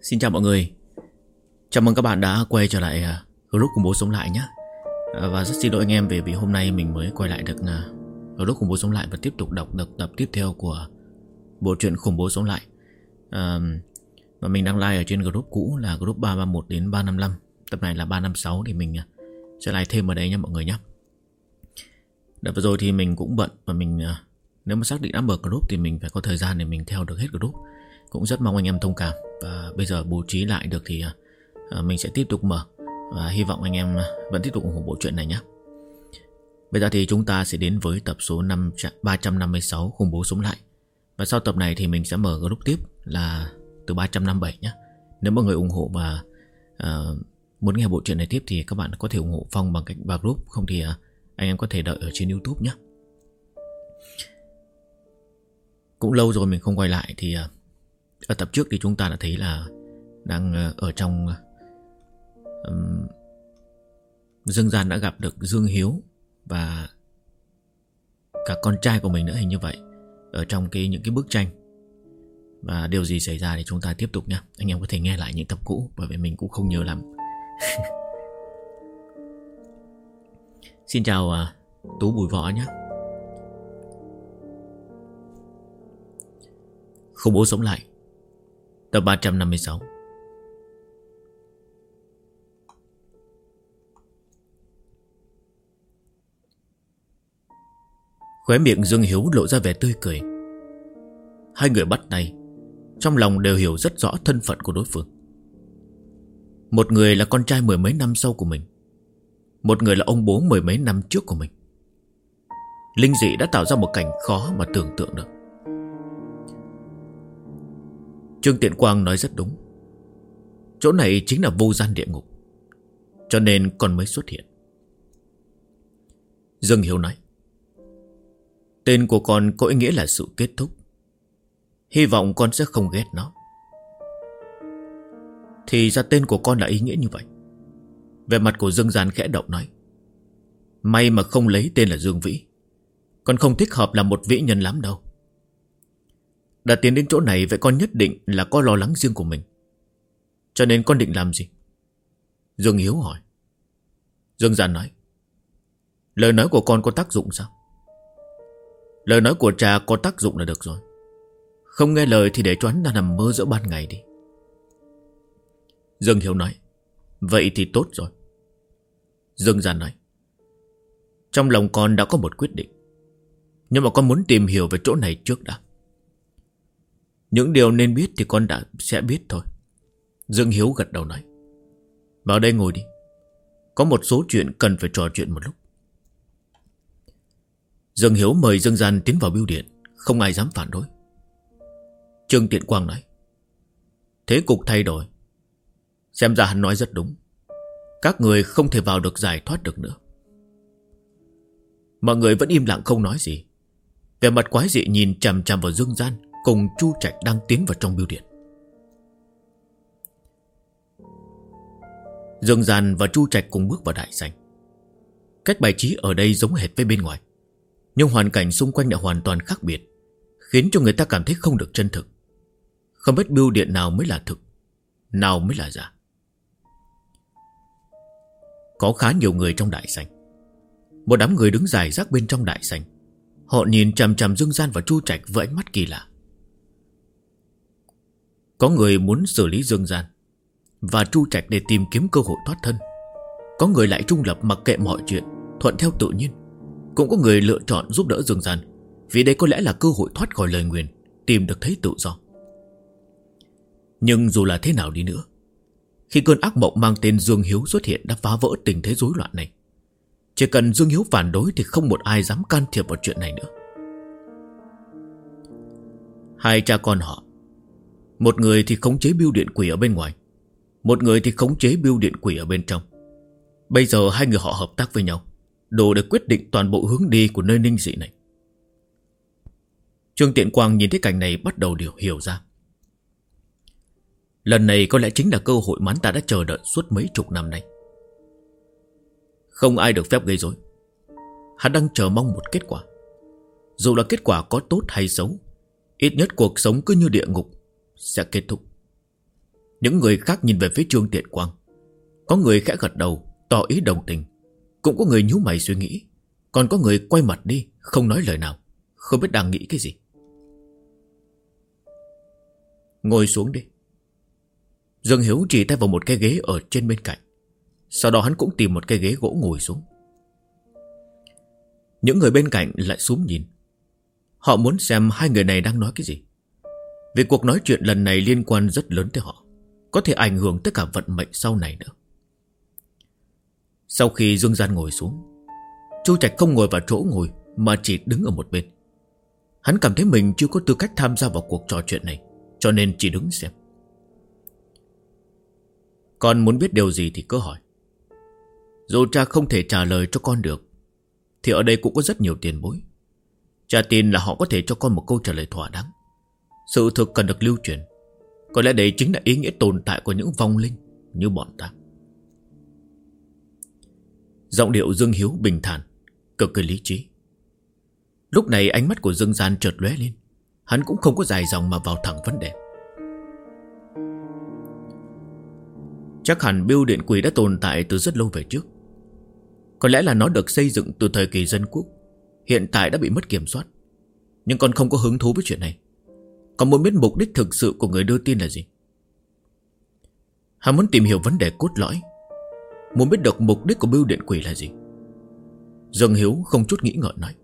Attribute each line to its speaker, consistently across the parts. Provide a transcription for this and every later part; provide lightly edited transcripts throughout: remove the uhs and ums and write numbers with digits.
Speaker 1: Xin chào mọi người. Chào mừng các bạn đã quay trở lại group khủng bố sống lại nhé. Và rất xin lỗi anh em vì hôm nay mình mới quay lại được group khủng bố sống lại và tiếp tục đọc được tập tiếp theo của bộ truyện khủng bố sống lại. Và mình đang live ở trên group cũ là group 331 đến 355. Tập này là 356 thì mình sẽ live thêm ở đây nha mọi người nhé. Đợt vừa rồi thì mình cũng bận và mình nếu mà xác định đã mở group thì mình phải có thời gian để mình theo được hết group. Cũng rất mong anh em thông cảm. Và bây giờ bố trí lại được thì mình sẽ tiếp tục mở. Và hy vọng anh em vẫn tiếp tục ủng hộ bộ truyện này nhé. Bây giờ thì chúng ta sẽ đến với tập số 356 khủng bố sống lại. Và sau tập này thì mình sẽ mở group tiếp là từ 357 nhé. Nếu mọi người ủng hộ và muốn nghe bộ truyện này tiếp thì các bạn có thể ủng hộ Phong bằng cách vào group. Không thì anh em có thể đợi ở trên YouTube nhé. Cũng lâu rồi mình không quay lại thì ở tập trước thì chúng ta đã thấy là đang ở trong Dương Gian đã gặp được Dương Hiếu và cả con trai của mình nữa, hình như vậy, ở trong những cái bức tranh. Và điều gì xảy ra thì chúng ta tiếp tục nha. Anh em có thể nghe lại những tập cũ bởi vì mình cũng không nhớ lắm. Xin chào Tú Bùi Võ nhé. Khủng bố sống lại tập 356. Khóe miệng Dương Hiếu lộ ra vẻ tươi cười. Hai người bắt tay, trong lòng đều hiểu rất rõ thân phận của đối phương. Một người là con trai mười mấy năm sau của mình, một người là ông bố mười mấy năm trước của mình. Linh dị đã tạo ra một cảnh khó mà tưởng tượng được. Trương Tiện Quang nói rất đúng. Chỗ này chính là vô gian địa ngục, cho nên con mới xuất hiện. Dương Hiếu nói, tên của con có ý nghĩa là sự kết thúc. Hy vọng con sẽ không ghét nó. Thì ra tên của con là ý nghĩa như vậy. Về mặt của Dương Gian khẽ động nói, may mà không lấy tên là Dương Vĩ. Con không thích hợp là một vĩ nhân lắm đâu. Đã tiến đến chỗ này vậy con nhất định là có lo lắng riêng của mình. Cho nên con định làm gì? Dương Hiếu hỏi. Dương Gian nói, lời nói của con có tác dụng sao? Lời nói của cha có tác dụng là được rồi. Không nghe lời thì để cho hắn ta nằm mơ giữa ban ngày đi. Dương Hiếu nói, vậy thì tốt rồi. Dương Gian nói, trong lòng con đã có một quyết định, nhưng mà con muốn tìm hiểu về chỗ này trước đã. Những điều nên biết thì con sẽ biết thôi. Dương Hiếu gật đầu nói, vào đây ngồi đi. Có một số chuyện cần phải trò chuyện một lúc. Dương Hiếu mời Dương Gian tiến vào bưu điện. Không ai dám phản đối. Trương Tiện Quang nói, thế cục thay đổi. Xem ra hắn nói rất đúng. Các người không thể vào được, giải thoát được nữa. Mọi người vẫn im lặng không nói gì. Vẻ mặt quái dị nhìn chằm chằm vào Dương Gian cùng Chu Trạch đang tiến vào trong bưu điện. Dương Gian và Chu Trạch cùng bước vào đại sảnh. Cách bài trí ở đây giống hệt với bên ngoài, nhưng hoàn cảnh xung quanh lại hoàn toàn khác biệt, khiến cho người ta cảm thấy không được chân thực. Không biết bưu điện nào mới là thực, nào mới là giả. Có khá nhiều người trong đại sảnh. Một đám người đứng rải rác bên trong đại sảnh. Họ nhìn chằm chằm Dương Gian và Chu Trạch với ánh mắt kỳ lạ. Có người muốn xử lý Dương Gian và Chu Trạch để tìm kiếm cơ hội thoát thân. Có người lại trung lập mặc kệ mọi chuyện, thuận theo tự nhiên. Cũng có người lựa chọn giúp đỡ Dương Gian, vì đây có lẽ là cơ hội thoát khỏi lời nguyền, tìm được thấy tự do. Nhưng dù là thế nào đi nữa, khi cơn ác mộng mang tên Dương Hiếu xuất hiện đã phá vỡ tình thế rối loạn này. Chỉ cần Dương Hiếu phản đối thì không một ai dám can thiệp vào chuyện này nữa. Hai cha con họ, một người thì khống chế bưu điện quỷ ở bên ngoài, một người thì khống chế bưu điện quỷ ở bên trong. Bây giờ hai người họ hợp tác với nhau, đủ để quyết định toàn bộ hướng đi của nơi ninh dị này. Trương Tiện Quang nhìn thấy cảnh này bắt đầu hiểu ra. Lần này có lẽ chính là cơ hội mà hắn ta đã chờ đợi suốt mấy chục năm nay. Không ai được phép gây rối. Hắn đang chờ mong một kết quả. Dù là kết quả có tốt hay xấu, ít nhất cuộc sống cứ như địa ngục sẽ kết thúc. Những người khác nhìn về phía Trương Tiện Quang. Có người khẽ gật đầu tỏ ý đồng tình, cũng có người nhíu mày suy nghĩ, còn có người quay mặt đi không nói lời nào, không biết đang nghĩ cái gì. Ngồi xuống đi. Dương Hiếu chỉ tay vào một cái ghế ở trên bên cạnh. Sau đó hắn cũng tìm một cái ghế gỗ ngồi xuống. Những người bên cạnh lại xúm nhìn. Họ muốn xem hai người này đang nói cái gì, vì cuộc nói chuyện lần này liên quan rất lớn tới họ, có thể ảnh hưởng tới cả vận mệnh sau này nữa. Sau khi Dương Gian ngồi xuống, Chu Trạch không ngồi vào chỗ ngồi mà chỉ đứng ở một bên. Hắn cảm thấy mình chưa có tư cách tham gia vào cuộc trò chuyện này, cho nên chỉ đứng xem. Con muốn biết điều gì thì cứ hỏi. Dù cha không thể trả lời cho con được, thì ở đây cũng có rất nhiều tiền bối. Cha tin là họ có thể cho con một câu trả lời thỏa đáng. Sự thực cần được lưu truyền. Có lẽ đây chính là ý nghĩa tồn tại của những vong linh như bọn ta. Giọng điệu Dương Hiếu bình thản, cực kỳ lý trí. Lúc này ánh mắt của Dương Gian chợt lóe lên. Hắn cũng không có dài dòng mà vào thẳng vấn đề. Chắc hẳn bưu điện quỷ đã tồn tại từ rất lâu về trước. Có lẽ là nó được xây dựng từ thời kỳ dân quốc, hiện tại đã bị mất kiểm soát. Nhưng con không có hứng thú với chuyện này. Con muốn biết mục đích thực sự của người đưa tin là gì. Hắn muốn tìm hiểu vấn đề cốt lõi, muốn biết được mục đích của bưu điện quỷ là gì. Dương Hiếu không chút nghĩ ngợi nói.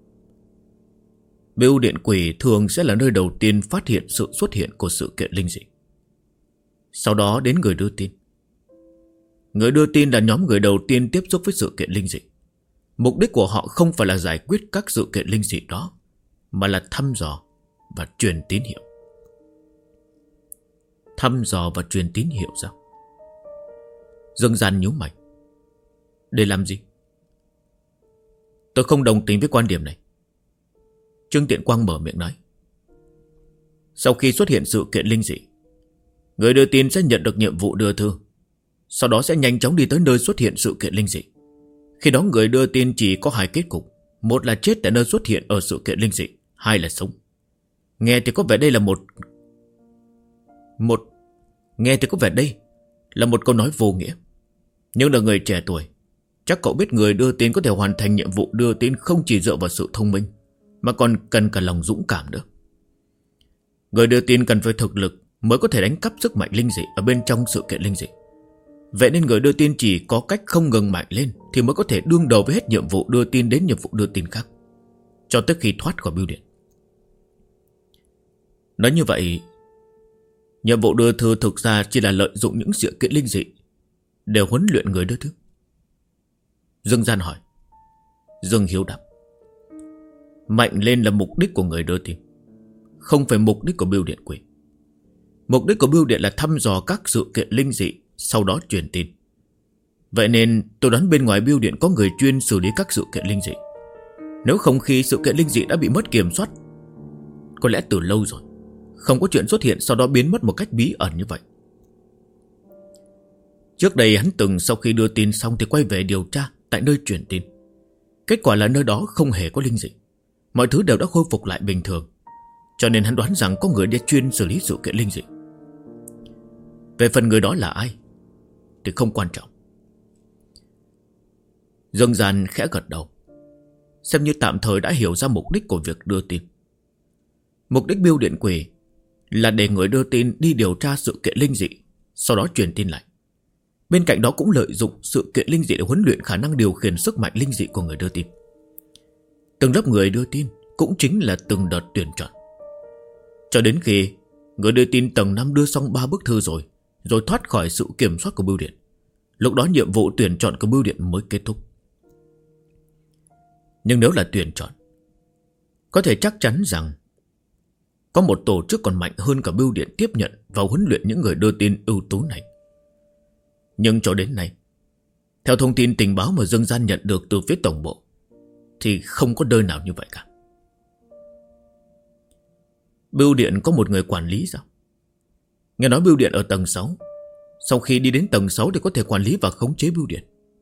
Speaker 1: Bưu điện quỷ thường sẽ là nơi đầu tiên phát hiện sự xuất hiện của sự kiện linh dị. Sau đó đến người đưa tin. Người đưa tin là nhóm người đầu tiên tiếp xúc với sự kiện linh dị. Mục đích của họ không phải là giải quyết các sự kiện linh dị đó, mà là thăm dò và truyền tín hiệu. Thăm dò và truyền tín hiệu sao? Dương Gian nhíu mày. Để làm gì? Tôi không đồng tình với quan điểm này. Trương Tiện Quang mở miệng nói. Sau khi xuất hiện sự kiện linh dị, người đưa tin sẽ nhận được nhiệm vụ đưa thư. Sau đó sẽ nhanh chóng đi tới nơi xuất hiện sự kiện linh dị. Khi đó người đưa tin chỉ có hai kết cục. Một là chết tại nơi xuất hiện ở sự kiện linh dị, hai là sống. Nghe thì có vẻ đây là một câu nói vô nghĩa. Nhưng là người trẻ tuổi, chắc cậu biết người đưa tin có thể hoàn thành nhiệm vụ đưa tin không chỉ dựa vào sự thông minh, mà còn cần cả lòng dũng cảm nữa. Người đưa tin cần phải thực lực mới có thể đánh cắp sức mạnh linh dị ở bên trong sự kiện linh dị. Vậy nên người đưa tin chỉ có cách không ngừng mạnh lên thì mới có thể đương đầu với hết nhiệm vụ đưa tin đến nhiệm vụ đưa tin khác, cho tới khi thoát khỏi bưu điện. Nói như vậy, nhiệm vụ đưa thư thực ra chỉ là lợi dụng những sự kiện linh dị để huấn luyện người đưa thư. Dương Gian hỏi. Dương Hiếu đáp. Mạnh lên là mục đích của người đưa tin, không phải mục đích của bưu điện quỷ. Mục đích của bưu điện là thăm dò các sự kiện linh dị, sau đó truyền tin. Vậy nên tôi đoán bên ngoài bưu điện có người chuyên xử lý các sự kiện linh dị. Nếu không khi sự kiện linh dị đã bị mất kiểm soát, có lẽ từ lâu rồi, không có chuyện xuất hiện sau đó biến mất một cách bí ẩn như vậy. Trước đây hắn từng sau khi đưa tin xong thì quay về điều tra tại nơi truyền tin. Kết quả là nơi đó không hề có linh dị, mọi thứ đều đã khôi phục lại bình thường. Cho nên hắn đoán rằng có người đã chuyên xử lý sự kiện linh dị. Về phần người đó là ai thì không quan trọng. Dương Gian khẽ gật đầu, xem như tạm thời đã hiểu ra mục đích của việc đưa tin. Mục đích bưu điện quỷ là để người đưa tin đi điều tra sự kiện linh dị, sau đó truyền tin lại. Bên cạnh đó cũng lợi dụng sự kiện linh dị để huấn luyện khả năng điều khiển sức mạnh linh dị của người đưa tin. Từng lớp người đưa tin cũng chính là từng đợt tuyển chọn, cho đến khi người đưa tin tầng 5 đưa xong 3 bức thư rồi thoát khỏi sự kiểm soát của bưu điện. Lúc đó nhiệm vụ tuyển chọn của bưu điện mới kết thúc. Nhưng nếu là tuyển chọn, có thể chắc chắn rằng có một tổ chức còn mạnh hơn cả bưu điện tiếp nhận và huấn luyện những người đưa tin ưu tú này. Nhưng cho đến nay, theo thông tin tình báo mà Dương Gian nhận được từ phía tổng bộ, thì không có nơi nào như vậy cả. Bưu điện có một người quản lý sao? Nghe nói bưu điện ở tầng 6, sau khi đi đến tầng 6 thì có thể quản lý và khống chế bưu điện.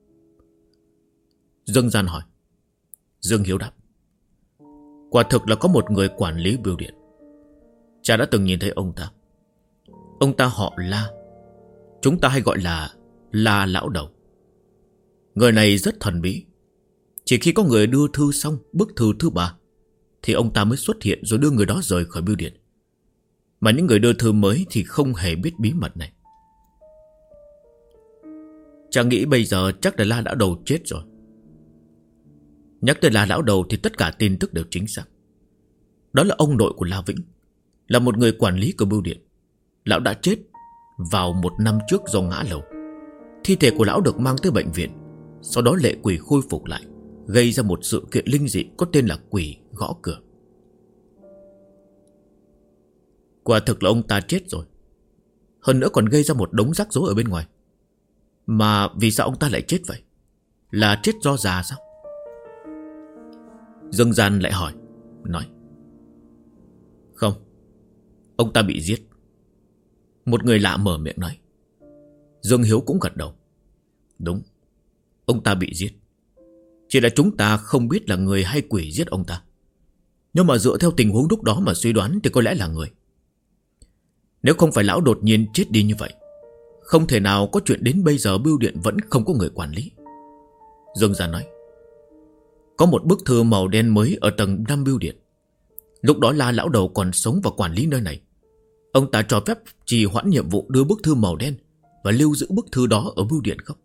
Speaker 1: Dương Gian hỏi. Dương Hiếu đáp. Quả thực là có một người quản lý bưu điện. Cha đã từng nhìn thấy ông ta. Ông ta họ La, chúng ta hay gọi là La lão đầu. Người này rất thần bí. Chỉ khi có người đưa thư xong bức thư thứ 3 thì ông ta mới xuất hiện rồi đưa người đó rời khỏi bưu điện. Mà những người đưa thư mới thì không hề biết bí mật này. Chàng nghĩ bây giờ chắc là La lão đầu chết rồi. Nhắc tới La lão đầu thì tất cả tin tức đều chính xác. Đó là ông nội của La Vĩnh, là một người quản lý của bưu điện. Lão đã chết vào 1 năm trước do ngã lầu. Thi thể của lão được mang tới bệnh viện. Sau đó lệ quỷ khôi phục lại, gây ra một sự kiện linh dị có tên là quỷ gõ cửa. Quả thực là ông ta chết rồi. Hơn nữa còn gây ra một đống rắc rối ở bên ngoài. Mà vì sao ông ta lại chết vậy? Là chết do già sao? Dương Gian lại hỏi, nói: Không, ông ta bị giết. Một người lạ mở miệng nói. Dương Hiếu cũng gật đầu. Đúng, ông ta bị giết. Chỉ là chúng ta không biết là người hay quỷ giết ông ta. Nhưng mà dựa theo tình huống lúc đó mà suy đoán thì có lẽ là người. Nếu không phải lão đột nhiên chết đi như vậy, không thể nào có chuyện đến bây giờ bưu điện vẫn không có người quản lý. Dương Gia nói: Có một bức thư màu đen mới ở tầng 5 bưu điện. Lúc đó La lão đầu còn sống và quản lý nơi này. Ông ta cho phép trì hoãn nhiệm vụ đưa bức thư màu đen và lưu giữ bức thư đó ở bưu điện không?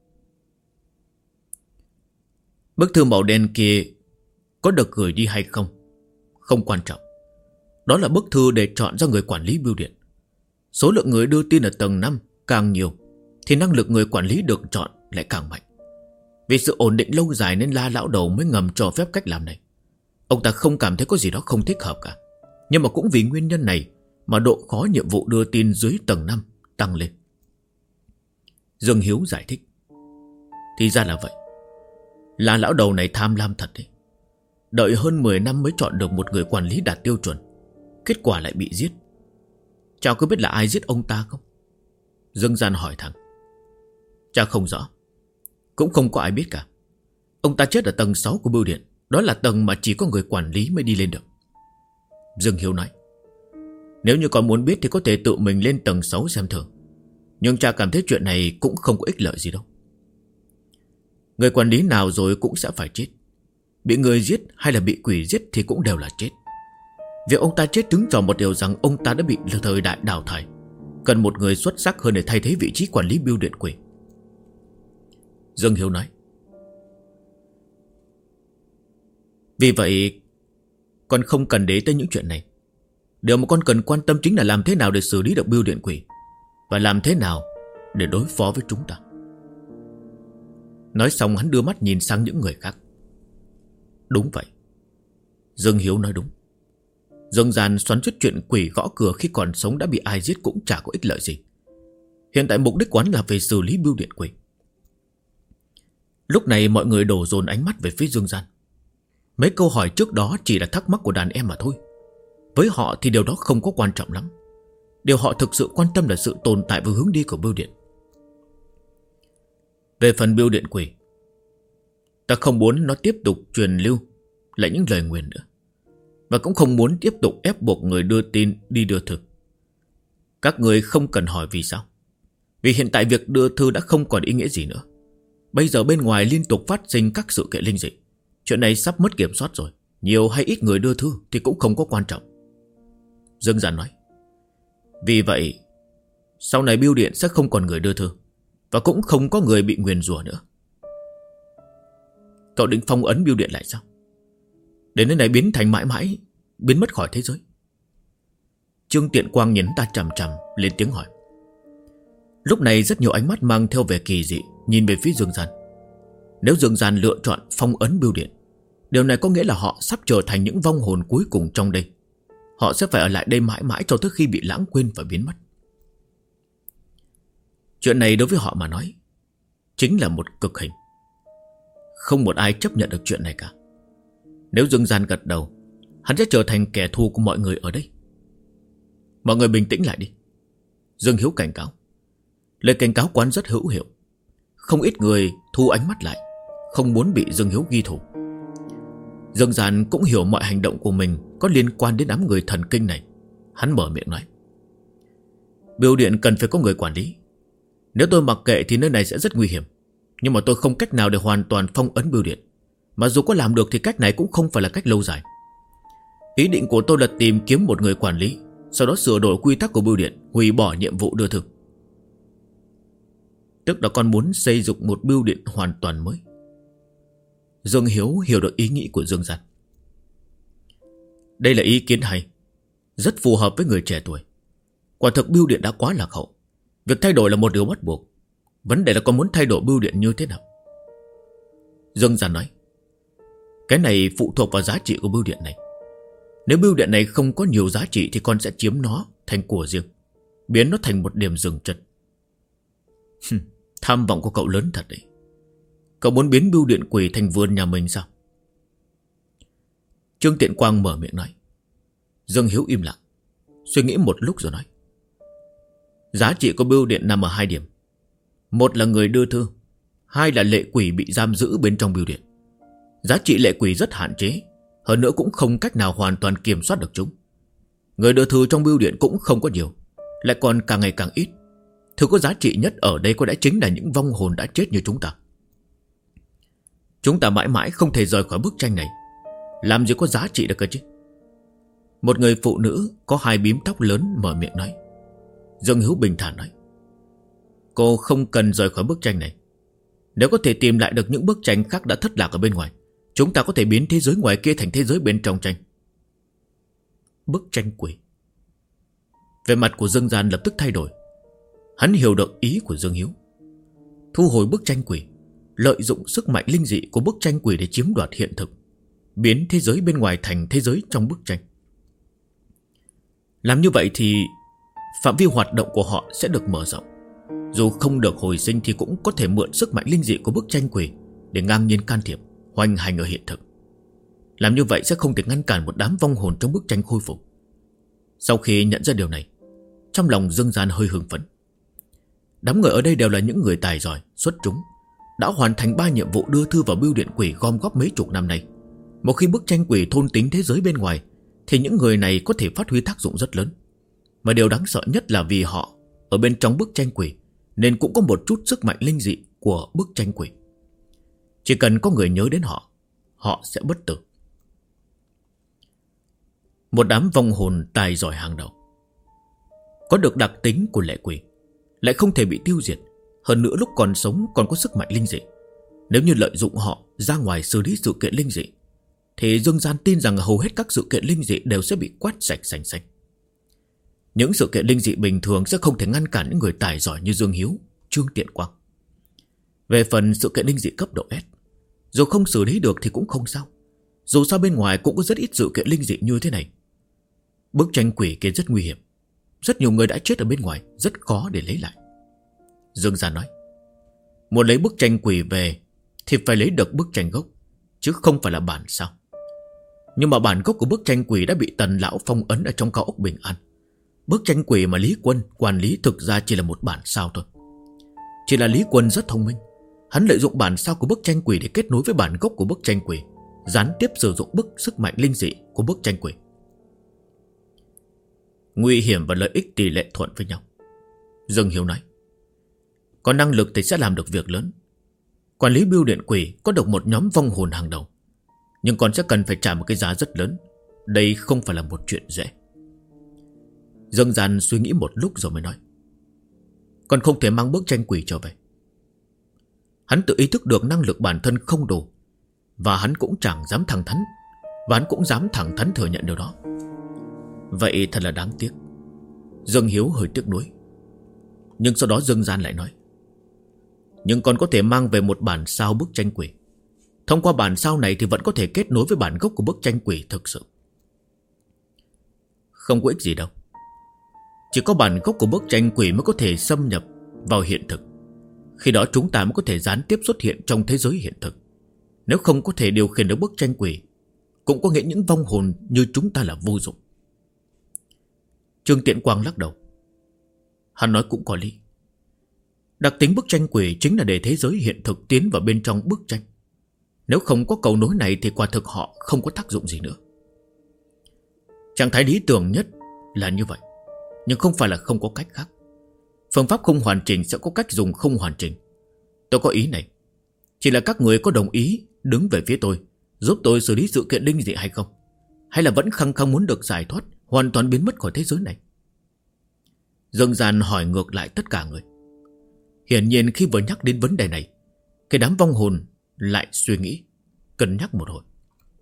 Speaker 1: Bức thư màu đen kia có được gửi đi hay không không quan trọng. Đó là bức thư để chọn ra người quản lý bưu điện. Số lượng người đưa tin ở tầng 5 càng nhiều thì năng lực người quản lý được chọn lại càng mạnh. Vì sự ổn định lâu dài nên La lão đầu mới ngầm cho phép cách làm này. Ông ta không cảm thấy có gì đó không thích hợp cả. Nhưng mà cũng vì nguyên nhân này mà độ khó nhiệm vụ đưa tin dưới tầng 5 tăng lên. Dương Hiếu giải thích: Thì ra là vậy. La lão đầu này tham lam thật đấy. Đợi hơn 10 năm mới chọn được một người quản lý đạt tiêu chuẩn, kết quả lại bị giết. Cháu có biết là ai giết ông ta không? Dương Gian hỏi thẳng. Cháu không rõ. Cũng không có ai biết cả. Ông ta chết ở tầng 6 của bưu điện. Đó là tầng mà chỉ có người quản lý mới đi lên được. Dương Hiếu nói: Nếu như con muốn biết thì có thể tự mình lên tầng 6 xem thử. Nhưng cha cảm thấy chuyện này cũng không có ích lợi gì đâu. Người quản lý nào rồi cũng sẽ phải chết. Bị người giết hay là bị quỷ giết thì cũng đều là chết. Việc ông ta chết chứng tỏ một điều rằng ông ta đã bị thời đại đào thải, cần một người xuất sắc hơn để thay thế vị trí quản lý bưu điện quỷ. Dương Hiếu nói: Vì vậy con không cần để tới những chuyện này. Điều mà con cần quan tâm chính là làm thế nào để xử lý được bưu điện quỷ, và làm thế nào để đối phó với chúng ta. Nói xong hắn đưa mắt nhìn sang những người khác. Đúng vậy, Dương Hiếu nói đúng. Dương Gian xoắn suýt chuyện quỷ gõ cửa khi còn sống đã bị ai giết cũng chả có ích lợi gì. Hiện tại mục đích quán là về xử lý bưu điện quỷ. Lúc này mọi người đổ dồn ánh mắt về phía Dương Gian. Mấy câu hỏi trước đó chỉ là thắc mắc của đàn em mà thôi. Với họ thì điều đó không có quan trọng lắm. Điều họ thực sự quan tâm là sự tồn tại và hướng đi của bưu điện. Về phần bưu điện quỷ, ta không muốn nó tiếp tục truyền lưu lại những lời nguyền nữa, và cũng không muốn tiếp tục ép buộc người đưa tin đi đưa thư. Các người không cần hỏi vì sao. Vì hiện tại việc đưa thư đã không còn ý nghĩa gì nữa. Bây giờ bên ngoài liên tục phát sinh các sự kiện linh dị. Chuyện này sắp mất kiểm soát rồi. Nhiều hay ít người đưa thư thì cũng không có quan trọng. Dương Giản nói: Vì vậy sau này bưu điện sẽ không còn người đưa thư, và cũng không có người bị nguyền rủa nữa. Cậu định phong ấn bưu điện lại sao? Để nơi này biến thành mãi mãi, biến mất khỏi thế giới? Trương Tiện Quang nhìn ta chằm chằm, lên tiếng hỏi. Lúc này rất nhiều ánh mắt mang theo vẻ kỳ dị nhìn về phía Dương Gian. Nếu Dương Gian lựa chọn phong ấn bưu điện, điều này có nghĩa là họ sắp trở thành những vong hồn cuối cùng trong đây. Họ sẽ phải ở lại đây mãi mãi cho tới khi bị lãng quên và biến mất. Chuyện này đối với họ mà nói chính là một cực hình. Không một ai chấp nhận được chuyện này cả. Nếu Dương Gian gật đầu, hắn sẽ trở thành kẻ thù của mọi người ở đây. Mọi người bình tĩnh lại đi, Dương Hiếu cảnh cáo. Lời cảnh cáo quán rất hữu hiệu. Không ít người thu ánh mắt lại, không muốn bị Dương Hiếu ghi thù. Dương Gian cũng hiểu mọi hành động của mình có liên quan đến đám người thần kinh này. Hắn mở miệng nói: Bưu điện cần phải có người quản lý. Nếu tôi mặc kệ thì nơi này sẽ rất nguy hiểm. Nhưng mà tôi không cách nào để hoàn toàn phong ấn bưu điện. Mà dù có làm được thì cách này cũng không phải là cách lâu dài. Ý định của tôi là tìm kiếm một người quản lý, sau đó sửa đổi quy tắc của bưu điện, hủy bỏ nhiệm vụ đưa thư. Tức là con muốn xây dựng một bưu điện hoàn toàn mới. Dương Hiếu hiểu được ý nghĩ của Dương Gian. Đây là ý kiến hay, rất phù hợp với người trẻ tuổi. Quả thực bưu điện đã quá lạc hậu. Việc thay đổi là một điều bắt buộc. Vấn đề là con muốn thay đổi bưu điện như thế nào? Dương Gian nói, cái này phụ thuộc vào giá trị của bưu điện này. Nếu bưu điện này không có nhiều giá trị thì con sẽ chiếm nó thành của riêng, biến nó thành một điểm dừng chân. Tham vọng của cậu lớn thật đấy. Cậu muốn biến bưu điện quỷ thành vườn nhà mình sao? Trương Tiện Quang mở miệng nói. Dương Hiếu im lặng, suy nghĩ một lúc rồi nói, giá trị của bưu điện nằm ở 2 điểm. Một là người đưa thư, 2 là lệ quỷ bị giam giữ bên trong bưu điện. Giá trị lệ quỷ rất hạn chế, hơn nữa cũng không cách nào hoàn toàn kiểm soát được chúng. Người đưa thư trong bưu điện cũng không có nhiều, lại còn càng ngày càng ít. Thứ có giá trị nhất ở đây có lẽ chính là những vong hồn đã chết như chúng ta. Chúng ta mãi mãi không thể rời khỏi bức tranh này, làm gì có giá trị được cơ chứ? Một người phụ nữ có 2 bím tóc lớn mở miệng nói. Dương Hiếu bình thản nói, cô không cần rời khỏi bức tranh này. Nếu có thể tìm lại được những bức tranh khác đã thất lạc ở bên ngoài, chúng ta có thể biến thế giới ngoài kia thành thế giới bên trong tranh. Bức tranh quỷ. Về mặt của Dương Gian lập tức thay đổi. Hắn hiểu được ý của Dương Hiếu. Thu hồi bức tranh quỷ, lợi dụng sức mạnh linh dị của bức tranh quỷ để chiếm đoạt hiện thực, biến thế giới bên ngoài thành thế giới trong bức tranh. Làm như vậy thì phạm vi hoạt động của họ sẽ được mở rộng. Dù không được hồi sinh thì cũng có thể mượn sức mạnh linh dị của bức tranh quỷ để ngang nhiên can thiệp, hoành hành ở hiện thực. Làm như vậy sẽ không thể ngăn cản một đám vong hồn trong bức tranh khôi phục. Sau khi nhận ra điều này, trong lòng Dương Gian hơi hưng phấn. Đám người ở đây đều là những người tài giỏi, xuất chúng, đã hoàn thành 3 nhiệm vụ đưa thư vào bưu điện quỷ gom góp mấy chục năm nay. Một khi bức tranh quỷ thôn tính thế giới bên ngoài thì những người này có thể phát huy tác dụng rất lớn. Mà điều đáng sợ nhất là vì họ ở bên trong bức tranh quỷ nên cũng có một chút sức mạnh linh dị của bức tranh quỷ. Chỉ cần có người nhớ đến họ, họ sẽ bất tử. Một đám vong hồn tài giỏi hàng đầu, có được đặc tính của lệ quỷ, lại không thể bị tiêu diệt. Hơn nữa lúc còn sống còn có sức mạnh linh dị. Nếu như lợi dụng họ ra ngoài xử lý sự kiện linh dị thì Dương Gian tin rằng hầu hết các sự kiện linh dị đều sẽ bị quét sạch sành xanh. Những sự kiện linh dị bình thường sẽ không thể ngăn cản những người tài giỏi như Dương Hiếu, Trương Tiện Quang. Về phần sự kiện linh dị cấp độ S, dù không xử lý được thì cũng không sao. Dù sao bên ngoài cũng có rất ít sự kiện linh dị như thế này. Bức tranh quỷ kia rất nguy hiểm, rất nhiều người đã chết ở bên ngoài, rất khó để lấy lại. Dương Gian nói, muốn lấy bức tranh quỷ về thì phải lấy được bức tranh gốc, chứ không phải là bản sao. Nhưng mà bản gốc của bức tranh quỷ đã bị Tần lão phong ấn ở trong cao ốc Bình An. Bức tranh quỷ mà Lý Quân quản lý thực ra chỉ là một bản sao thôi. Chỉ là Lý Quân rất thông minh, hắn lợi dụng bản sao của bức tranh quỷ để kết nối với bản gốc của bức tranh quỷ, gián tiếp sử dụng sức mạnh linh dị của bức tranh quỷ. Nguy hiểm và lợi ích tỷ lệ thuận với nhau, Dương Hiếu nói. Có năng lực thì sẽ làm được việc lớn. Quản lý bưu điện quỷ có được một nhóm vong hồn hàng đầu, nhưng còn sẽ cần phải trả một cái giá rất lớn. Đây không phải là một chuyện dễ. Dương Gian suy nghĩ một lúc rồi mới nói, còn không thể mang bức tranh quỷ trở về. Hắn tự ý thức được năng lực bản thân không đủ, và hắn cũng chẳng dám thẳng thắn, và hắn cũng dám thẳng thắn thừa nhận điều đó. Vậy thật là đáng tiếc. Dương Hiếu hơi tiếc nuối. Nhưng sau đó Dương Gian lại nói, nhưng còn có thể mang về một bản sao bức tranh quỷ. Thông qua bản sao này thì vẫn có thể kết nối với bản gốc của bức tranh quỷ thực sự. Không có ích gì đâu. Chỉ có bản gốc của bức tranh quỷ mới có thể xâm nhập vào hiện thực. Khi đó chúng ta mới có thể gián tiếp xuất hiện trong thế giới hiện thực. Nếu không có thể điều khiển được bức tranh quỷ, cũng có nghĩa những vong hồn như chúng ta là vô dụng. Trương Tiện Quang lắc đầu. Hắn nói cũng có lý. Đặc tính bức tranh quỷ chính là để thế giới hiện thực tiến vào bên trong bức tranh. Nếu không có cầu nối này thì quả thực họ không có tác dụng gì nữa. Trạng thái lý tưởng nhất là như vậy, nhưng không phải là không có cách khác. Phương pháp không hoàn chỉnh sẽ có cách dùng không hoàn chỉnh. Tôi có ý này. Chỉ là các người có đồng ý đứng về phía tôi, giúp tôi xử lý sự kiện linh dị hay không? Hay là vẫn khăng khăng muốn được giải thoát, hoàn toàn biến mất khỏi thế giới này? Dương Gian hỏi ngược lại tất cả người. Hiển nhiên khi vừa nhắc đến vấn đề này, cái đám vong hồn lại suy nghĩ, cân nhắc một hồi.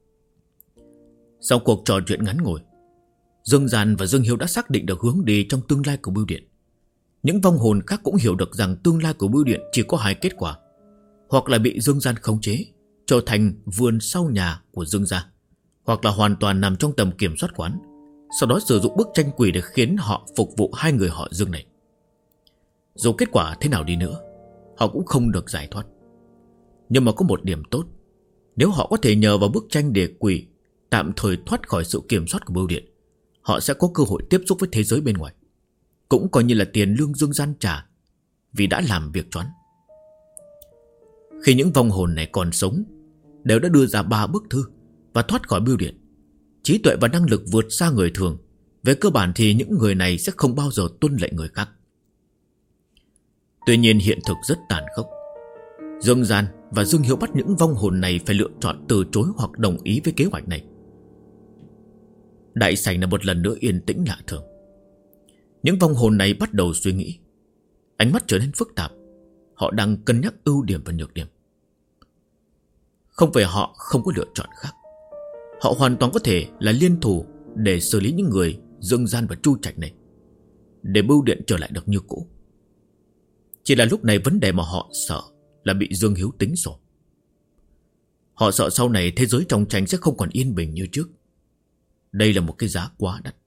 Speaker 1: Sau cuộc trò chuyện ngắn ngủi, Dương Gian và Dương Hiếu đã xác định được hướng đi trong tương lai của bưu điện. Những vong hồn khác cũng hiểu được rằng tương lai của bưu điện chỉ có hai kết quả: hoặc là bị Dương Gian khống chế, trở thành vườn sau nhà của Dương gia, hoặc là hoàn toàn nằm trong tầm kiểm soát quán, sau đó sử dụng bức tranh quỷ để khiến họ phục vụ hai người họ Dương này. Dù kết quả thế nào đi nữa, họ cũng không được giải thoát. Nhưng mà có một điểm tốt: nếu họ có thể nhờ vào bức tranh để quỷ tạm thời thoát khỏi sự kiểm soát của bưu điện, họ sẽ có cơ hội tiếp xúc với thế giới bên ngoài, cũng coi như là tiền lương Dương Gian trả vì đã làm việc choán. Khi những vong hồn này còn sống, đều đã đưa ra 3 bức thư và thoát khỏi bưu điện. Trí tuệ và năng lực vượt xa người thường. Về cơ bản thì những người này sẽ không bao giờ tuân lệnh người khác. Tuy nhiên hiện thực rất tàn khốc. Dương Gian và Dương Hiếu bắt những vong hồn này phải lựa chọn từ chối hoặc đồng ý với kế hoạch này. Đại sảnh là một lần nữa yên tĩnh lạ thường. Những vong hồn này bắt đầu suy nghĩ. Ánh mắt trở nên phức tạp. Họ đang cân nhắc ưu điểm và nhược điểm. Không phải họ không có lựa chọn khác. Họ hoàn toàn có thể là liên thủ để xử lý những người Dương Gian và Chu Trạch này, để bưu điện trở lại được như cũ. Chỉ là lúc này vấn đề mà họ sợ là bị Dương Hiếu tính sổ. Họ sợ sau này thế giới trong tranh sẽ không còn yên bình như trước. Đây là một cái giá quá đắt.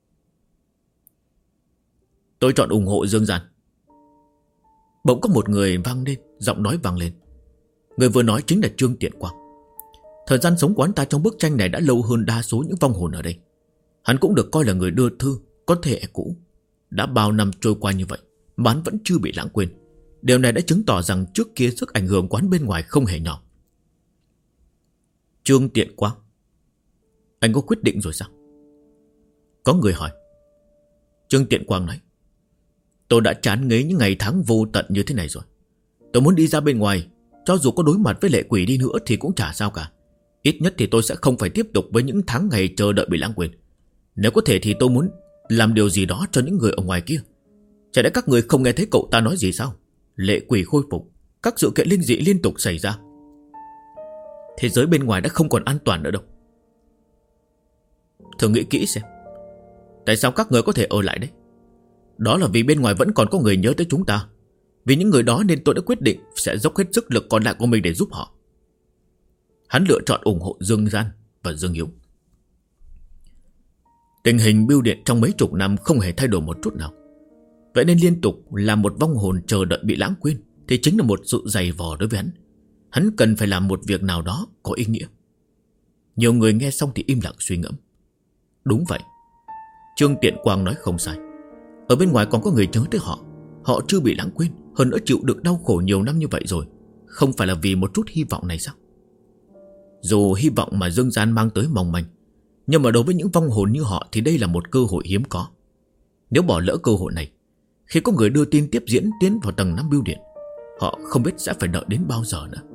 Speaker 1: Tôi chọn ủng hộ Dương Gian. Bỗng có một người vang lên, giọng nói vang lên. Người vừa nói chính là Trương Tiện Quang. Thời gian sống của hắn ta trong bức tranh này đã lâu hơn đa số những vong hồn ở đây. Hắn cũng được coi là người đưa thư, có thế hệ cũ. Đã bao năm trôi qua như vậy mà hắn vẫn chưa bị lãng quên. Điều này đã chứng tỏ rằng trước kia sức ảnh hưởng quán bên ngoài không hề nhỏ. Trương Tiện Quang, anh có quyết định rồi sao? Có người hỏi. Trương Tiện Quang nói, tôi đã chán ngấy những ngày tháng vô tận như thế này rồi. Tôi muốn đi ra bên ngoài. Cho dù có đối mặt với lệ quỷ đi nữa thì cũng chả sao cả. Ít nhất thì tôi sẽ không phải tiếp tục với những tháng ngày chờ đợi bị lãng quên. Nếu có thể thì tôi muốn làm điều gì đó cho những người ở ngoài kia. Chả lẽ các người không nghe thấy cậu ta nói gì sao? Lệ quỷ khôi phục, các sự kiện linh dị liên tục xảy ra. Thế giới bên ngoài đã không còn an toàn nữa đâu. Thử nghĩ kỹ xem, tại sao các người có thể ở lại đấy? Đó là vì bên ngoài vẫn còn có người nhớ tới chúng ta. Vì những người đó nên tôi đã quyết định sẽ dốc hết sức lực còn lại của mình để giúp họ. Hắn lựa chọn ủng hộ Dương Gian và Dương Hiếu. Tình hình bưu điện trong mấy chục năm không hề thay đổi một chút nào. Vậy nên liên tục làm một vong hồn chờ đợi bị lãng quên thì chính là một sự dày vò đối với hắn. Hắn cần phải làm một việc nào đó có ý nghĩa. Nhiều người nghe xong thì im lặng suy ngẫm. Đúng vậy, Trương Tiện Quang nói không sai. Ở bên ngoài còn có người nhớ tới họ. Họ chưa bị lãng quên, hơn nữa chịu đựng đau khổ nhiều năm như vậy rồi. Không phải là vì một chút hy vọng này sao? Dù hy vọng mà Dương Gian mang tới mong manh, nhưng mà đối với những vong hồn như họ thì đây là một cơ hội hiếm có. Nếu bỏ lỡ cơ hội này, khi có người đưa tin tiếp diễn tiến vào tầng 5 bưu điện, họ không biết sẽ phải đợi đến bao giờ nữa.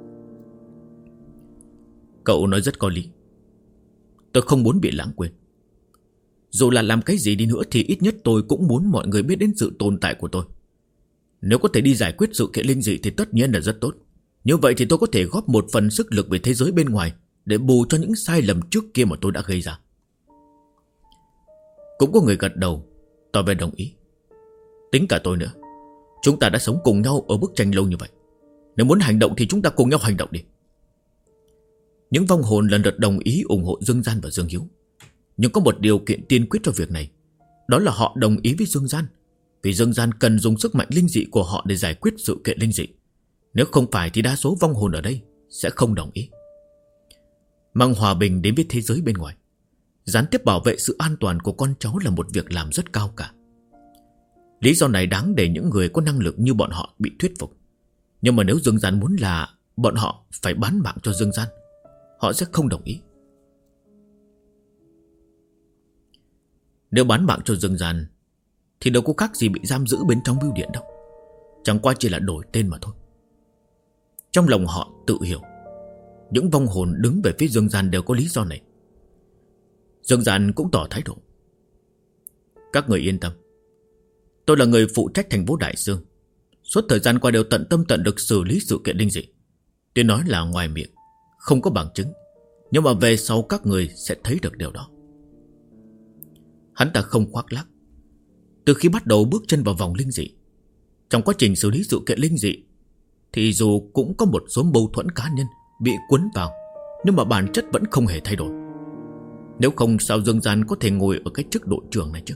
Speaker 1: Cậu nói rất có lý. Tôi không muốn bị lãng quên. Dù là làm cái gì đi nữa thì ít nhất tôi cũng muốn mọi người biết đến sự tồn tại của tôi. Nếu có thể đi giải quyết sự kiện linh dị thì tất nhiên là rất tốt. Như vậy thì tôi có thể góp một phần sức lực về thế giới bên ngoài để bù cho những sai lầm trước kia mà tôi đã gây ra. Cũng có người gật đầu, tỏ vẻ đồng ý. Tính cả tôi nữa. Chúng ta đã sống cùng nhau ở bức tranh lâu như vậy. Nếu muốn hành động thì chúng ta cùng nhau hành động đi. Những vong hồn lần lượt đồng ý ủng hộ Dương Gian và Dương Hiếu. Nhưng có một điều kiện tiên quyết cho việc này. Đó là họ đồng ý với Dương Gian. Vì Dương Gian cần dùng sức mạnh linh dị của họ để giải quyết sự kiện linh dị. Nếu không phải thì đa số vong hồn ở đây sẽ không đồng ý. Mang hòa bình đến với thế giới bên ngoài, gián tiếp bảo vệ sự an toàn của con cháu là một việc làm rất cao cả. Lý do này đáng để những người có năng lực như bọn họ bị thuyết phục. Nhưng mà nếu Dương Gian muốn là bọn họ phải bán mạng cho Dương Gian, họ sẽ không đồng ý. Nếu bán mạng cho Dương Gian thì đâu có khác gì bị giam giữ bên trong bưu điện đâu. Chẳng qua chỉ là đổi tên mà thôi. Trong lòng họ tự hiểu, những vong hồn đứng về phía Dương Gian đều có lý do này. Dương Gian cũng tỏ thái độ. Các người yên tâm, tôi là người phụ trách thành phố Đại Dương, suốt thời gian qua đều tận tâm tận lực xử lý sự kiện linh dị. Tôi nói là ngoài miệng, không có bằng chứng, nhưng mà về sau các người sẽ thấy được điều đó. Hắn ta không khoác lác. Từ khi bắt đầu bước chân vào vòng linh dị, trong quá trình xử lý sự kiện linh dị thì dù cũng có một số mâu thuẫn cá nhân bị cuốn vào, nhưng mà bản chất vẫn không hề thay đổi. Nếu không sao Dương Gian có thể ngồi ở cái chức đội trưởng này chứ?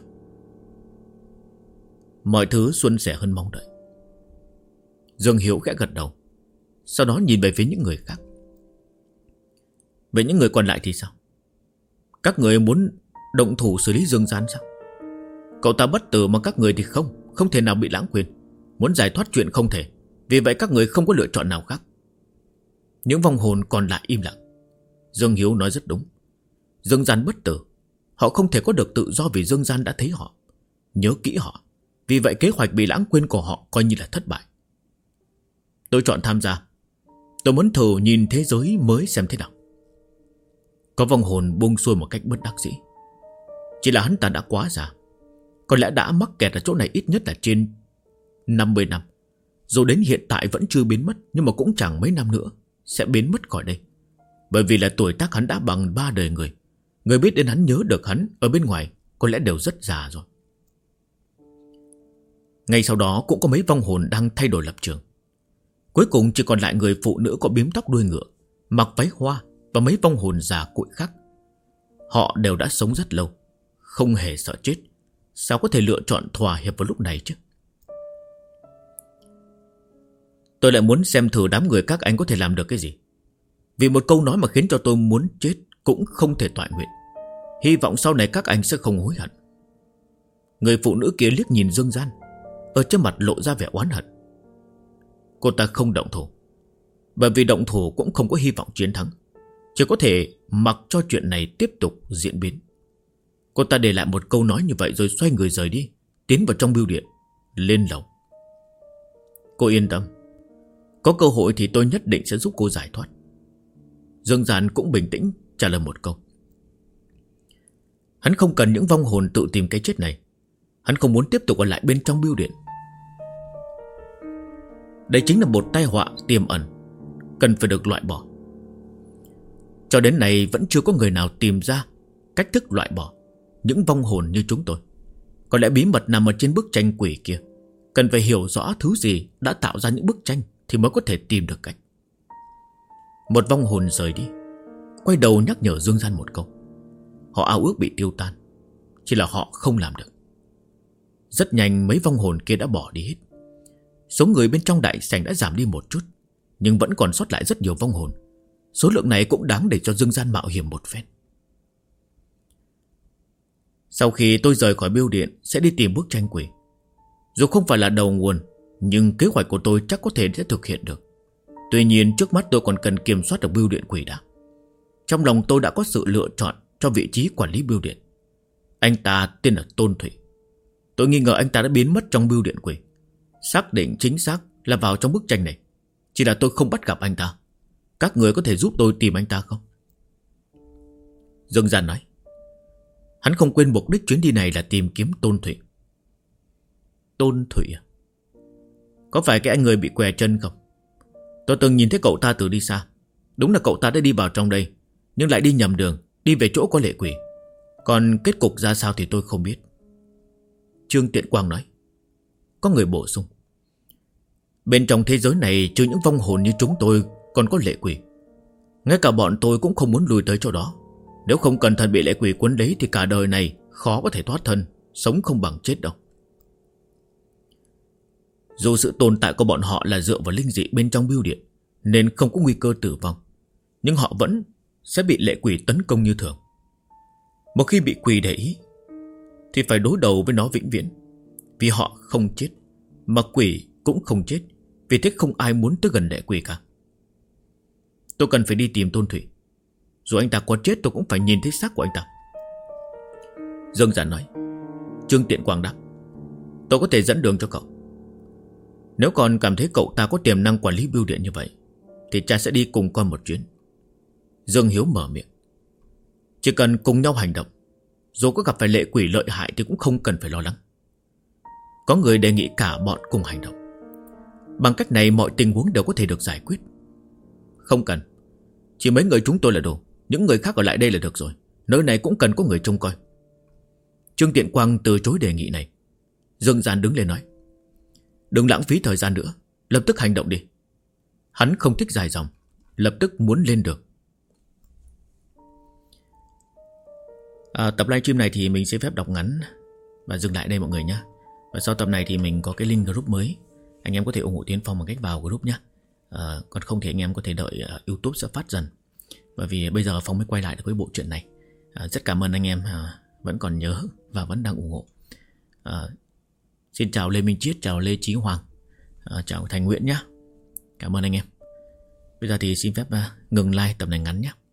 Speaker 1: Mọi thứ suôn sẻ hơn mong đợi. Dương Hiếu khẽ gật đầu, sau đó nhìn về phía những người khác. Vậy những người còn lại thì sao? Các người muốn động thủ xử lý Dương Gian sao? Cậu ta bất tử mà các người thì không thể nào bị lãng quên. Muốn giải thoát chuyện không thể, vì vậy các người không có lựa chọn nào khác. Những vong hồn còn lại im lặng. Dương Hiếu nói rất đúng. Dương Gian bất tử, họ không thể có được tự do vì Dương Gian đã thấy họ, nhớ kỹ họ. Vì vậy kế hoạch bị lãng quên của họ coi như là thất bại. Tôi chọn tham gia. Tôi muốn thử nhìn thế giới mới xem thế nào. Có vong hồn buông xuôi một cách bất đắc dĩ. Chỉ là hắn ta đã quá già, có lẽ đã mắc kẹt ở chỗ này ít nhất là trên 50 năm. Dù đến hiện tại vẫn chưa biến mất, nhưng mà cũng chẳng mấy năm nữa sẽ biến mất khỏi đây. Bởi vì là tuổi tác hắn đã bằng 3 đời người. Người biết đến hắn nhớ được hắn ở bên ngoài có lẽ đều rất già rồi. Ngay sau đó cũng có mấy vong hồn đang thay đổi lập trường. Cuối cùng chỉ còn lại người phụ nữ có bím tóc đuôi ngựa, mặc váy hoa, và mấy vong hồn già cụi khác. Họ đều đã sống rất lâu, không hề sợ chết, sao có thể lựa chọn thỏa hiệp vào lúc này chứ? Tôi lại muốn xem thử đám người các anh có thể làm được cái gì. Vì một câu nói mà khiến cho tôi muốn chết cũng không thể toại nguyện. Hy vọng sau này các anh sẽ không hối hận. Người phụ nữ kia liếc nhìn Dương Gian, ở trên mặt lộ ra vẻ oán hận. Cô ta không động thủ, bởi vì động thủ cũng không có hy vọng chiến thắng, chỉ có thể mặc cho chuyện này tiếp tục diễn biến. Cô ta để lại một câu nói như vậy rồi xoay người rời đi, tiến vào trong bưu điện, lên lầu. Cô yên tâm, có cơ hội thì tôi nhất định sẽ giúp cô giải thoát. Dương Gian cũng bình tĩnh trả lời một câu. Hắn không cần những vong hồn tự tìm cái chết này. Hắn không muốn tiếp tục ở lại bên trong bưu điện. Đây chính là một tai họa tiềm ẩn, cần phải được loại bỏ. Cho đến nay vẫn chưa có người nào tìm ra cách thức loại bỏ những vong hồn như chúng tôi. Có lẽ bí mật nằm ở trên bức tranh quỷ kia. Cần phải hiểu rõ thứ gì đã tạo ra những bức tranh thì mới có thể tìm được cách. Một vong hồn rời đi, quay đầu nhắc nhở Dương Gian một câu. Họ ao ước bị tiêu tan, chỉ là họ không làm được. Rất nhanh mấy vong hồn kia đã bỏ đi hết. Số người bên trong đại sảnh đã giảm đi một chút, nhưng vẫn còn sót lại rất nhiều vong hồn. Số lượng này cũng đáng để cho Dương Gian mạo hiểm một phen. Sau khi tôi rời khỏi bưu điện sẽ đi tìm bức tranh quỷ. Dù không phải là đầu nguồn, nhưng kế hoạch của tôi chắc có thể sẽ thực hiện được. Tuy nhiên trước mắt tôi còn cần kiểm soát được bưu điện quỷ đã. Trong lòng tôi đã có sự lựa chọn cho vị trí quản lý bưu điện. Anh ta tên là Tôn Thủy. Tôi nghi ngờ anh ta đã biến mất trong bưu điện quỷ. Xác định chính xác là vào trong bức tranh này. Chỉ là tôi không bắt gặp anh ta. Các người có thể giúp tôi tìm anh ta không? Dương Gian nói. Hắn không quên mục đích chuyến đi này là tìm kiếm Tôn Thủy. Tôn Thủy à? Có phải cái anh người bị què chân không? Tôi từng nhìn thấy cậu ta từ đi xa. Đúng là cậu ta đã đi vào trong đây, nhưng lại đi nhầm đường, đi về chỗ có lệ quỷ. Còn kết cục ra sao thì tôi không biết. Trương Tiện Quang nói. Có người bổ sung. Bên trong thế giới này trừ những vong hồn như chúng tôi còn có lệ quỷ. Ngay cả bọn tôi cũng không muốn lùi tới chỗ đó. Nếu không cẩn thận bị lệ quỷ cuốn lấy thì cả đời này khó có thể thoát thân, sống không bằng chết đâu. Dù sự tồn tại của bọn họ là dựa vào linh dị bên trong bưu điện nên không có nguy cơ tử vong, nhưng họ vẫn sẽ bị lệ quỷ tấn công như thường. Một khi bị quỷ để ý thì phải đối đầu với nó vĩnh viễn. Vì họ không chết, mà quỷ cũng không chết. Vì thế không ai muốn tới gần lệ quỷ cả. Tôi cần phải đi tìm Tôn Thủy. Dù anh ta có chết tôi cũng phải nhìn thấy xác của anh ta. Dương Giản nói. Trương Tiện Quang đáp. Tôi có thể dẫn đường cho cậu. Nếu còn cảm thấy cậu ta có tiềm năng quản lý bưu điện như vậy thì cha sẽ đi cùng con một chuyến. Dương Hiếu mở miệng. Chỉ cần cùng nhau hành động, dù có gặp phải lệ quỷ lợi hại thì cũng không cần phải lo lắng. Có người đề nghị cả bọn cùng hành động. Bằng cách này mọi tình huống đều có thể được giải quyết. Không cần, chỉ mấy người chúng tôi là đủ. Những người khác ở lại đây là được rồi. Nơi này cũng cần có người trông coi. Trương Tiện Quang từ chối đề nghị này. Dương Giản đứng lên nói. Đừng lãng phí thời gian nữa, lập tức hành động đi. Hắn không thích dài dòng, lập tức muốn lên đường. Tập livestream này thì mình sẽ phép đọc ngắn và dừng lại đây mọi người nhé. Và sau tập này thì mình có cái link group mới. Anh em có thể ủng hộ Tiến Phong bằng cách vào group nhé. Còn không thì anh em có thể đợi YouTube sẽ phát dần. Bởi vì bây giờ Phong mới quay lại được với bộ truyện này. Rất cảm ơn anh em vẫn còn nhớ và vẫn đang ủng hộ. Xin chào Lê Minh Chiết, chào Lê Chí Hoàng, chào Thành Nguyễn nhé. Cảm ơn anh em. Bây giờ thì xin phép ngừng like tập này ngắn nhé.